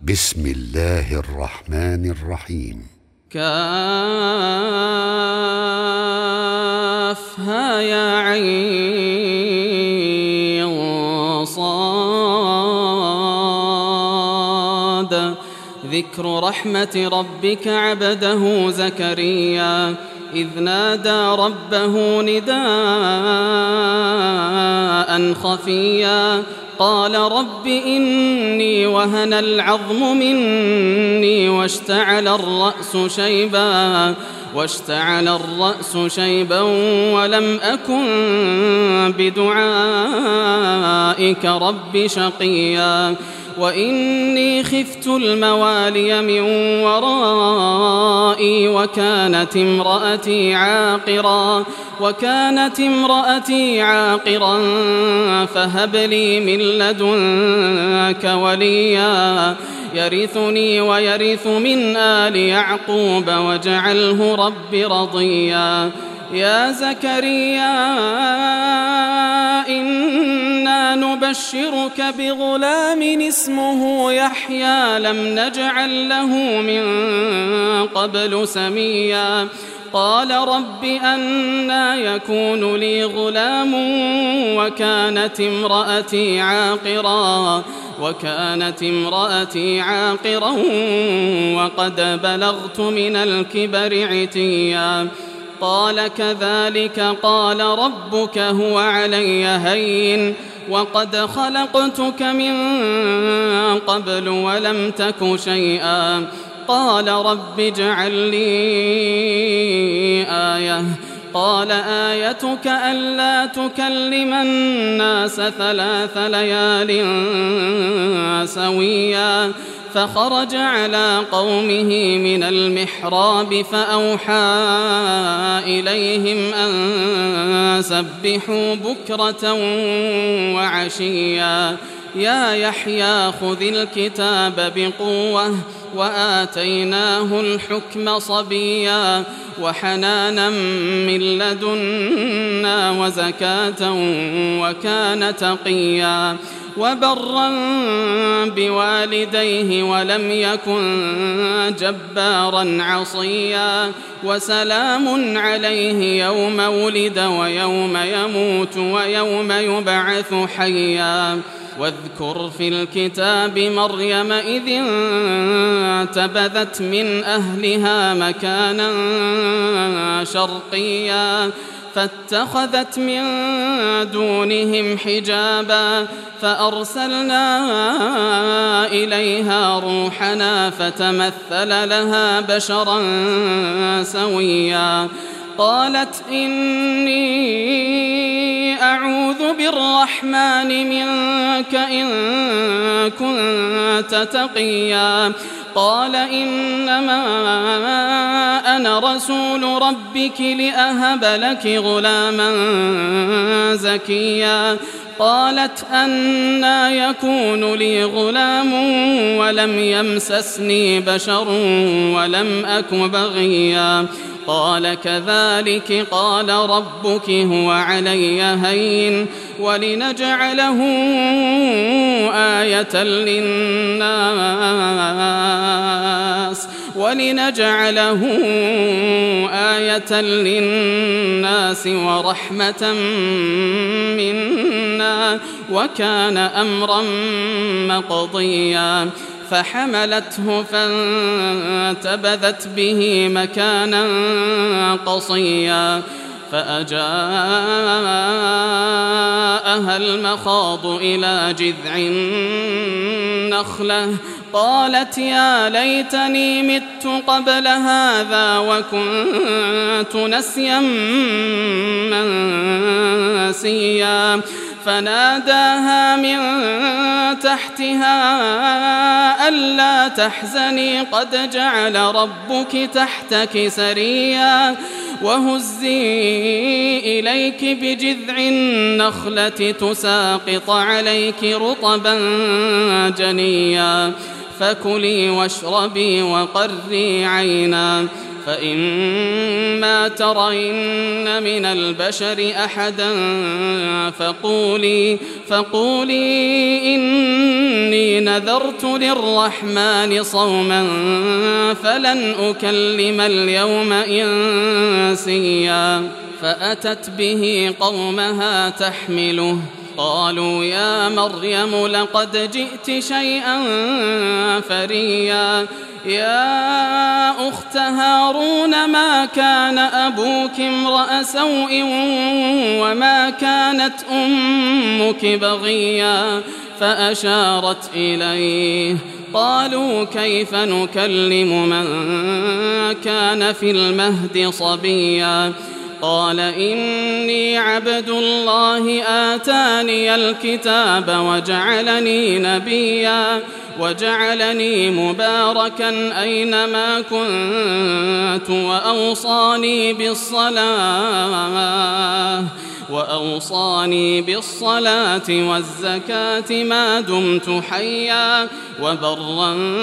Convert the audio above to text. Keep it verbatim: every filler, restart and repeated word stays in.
بسم الله الرحمن الرحيم. كافها يا عين صاد. ذكر رحمة ربك عبده زكريا إذ نادى ربه نداء خفيا قال رب إني وهن العظم مني واشتعل الرأس شيبا واشتعل الرأس شيبا ولم أكن بدعائك رب شقيا وإني خفت الموالي من ورائي وكانت امرأتي عاقرا وكانت امرأتي عاقرا فهب لي من لدنك وليا يرثني ويرث من آل يعقوب واجعله رب رضيا. يا زكريا إنا نبشرك بغلام اسمه يحيى لم نجعل له من قبل سميا قال رب أنى يكون لي غلام وكانت امرأتي عاقرا وكانت امرأتي عاقرا وقد بلغت من الكبر عتيا قال كذلك قال ربك هو علي هين وقد خلقتك من قبل ولم تك شيئا قال رب اجعل لي آية قال آيتك ألا تكلم الناس ثلاث ليال سويا فخرج على قومه من المحراب فأوحى إليهم أن سبحوا بكرة وعشيا يا يحيى خذ الكتاب بقوة وآتيناه الحكم صبيا وحنانا من لدنا وزكاة وكان تقيا وبرا بوالديه ولم يكن جبارا عصيا وسلام عليه يوم ولد ويوم يموت ويوم يبعث حيا. واذكر في الكتاب مريم إذ انتبذت من أهلها مكانا شرقيا فاتخذت من دونهم حجابا فأرسلنا إليها روحنا فتمثل لها بشرا سويا قالت إني أعوذ بالرحمن منك إن كنت تقيا قال إنما أنا رسول ربك لأهب لك غلاما زكيا قالت أنى يكون لي غلام ولم يمسسني بشر ولم أك بغيا قال كذلك قال ربك هو علي هين ولنجعله آية للناس ولنجعله آية للناس ورحمة منا وكان أمرا مقضيا فحملته فانتبذت به مكانا قصيا فأجاءها المخاض إلى جذع النخلة قالت يا ليتني مت قبل هذا وكنت نسيا منسيا فناداها من تحتها ألا تحزني قد جعل ربك تحتك سريا وهزي إليك بجذع النخلة تساقط عليك رطبا جنيا فكلي واشربي وقري عينا فإما ترين من البشر أحدا فقولي, فقولي إني نذرت للرحمن صوما فلن أكلم اليوم إنسيا. فأتت به قومها تحمله قالوا يا مريم لقد جئت شيئا فريا. يا أخت هارون ما كان أبوك امرأ سوء وما كانت أمك بغيا. فأشارت إليه قالوا كيف نكلم من كان في المهد صبيا. قال إني عبد الله آتاني الكتاب وجعلني نبيا وجعلني مباركا أينما كنت وأوصاني بالصلاة وأوصاني بالصلاة والزكاة ما دمت حيا وبرا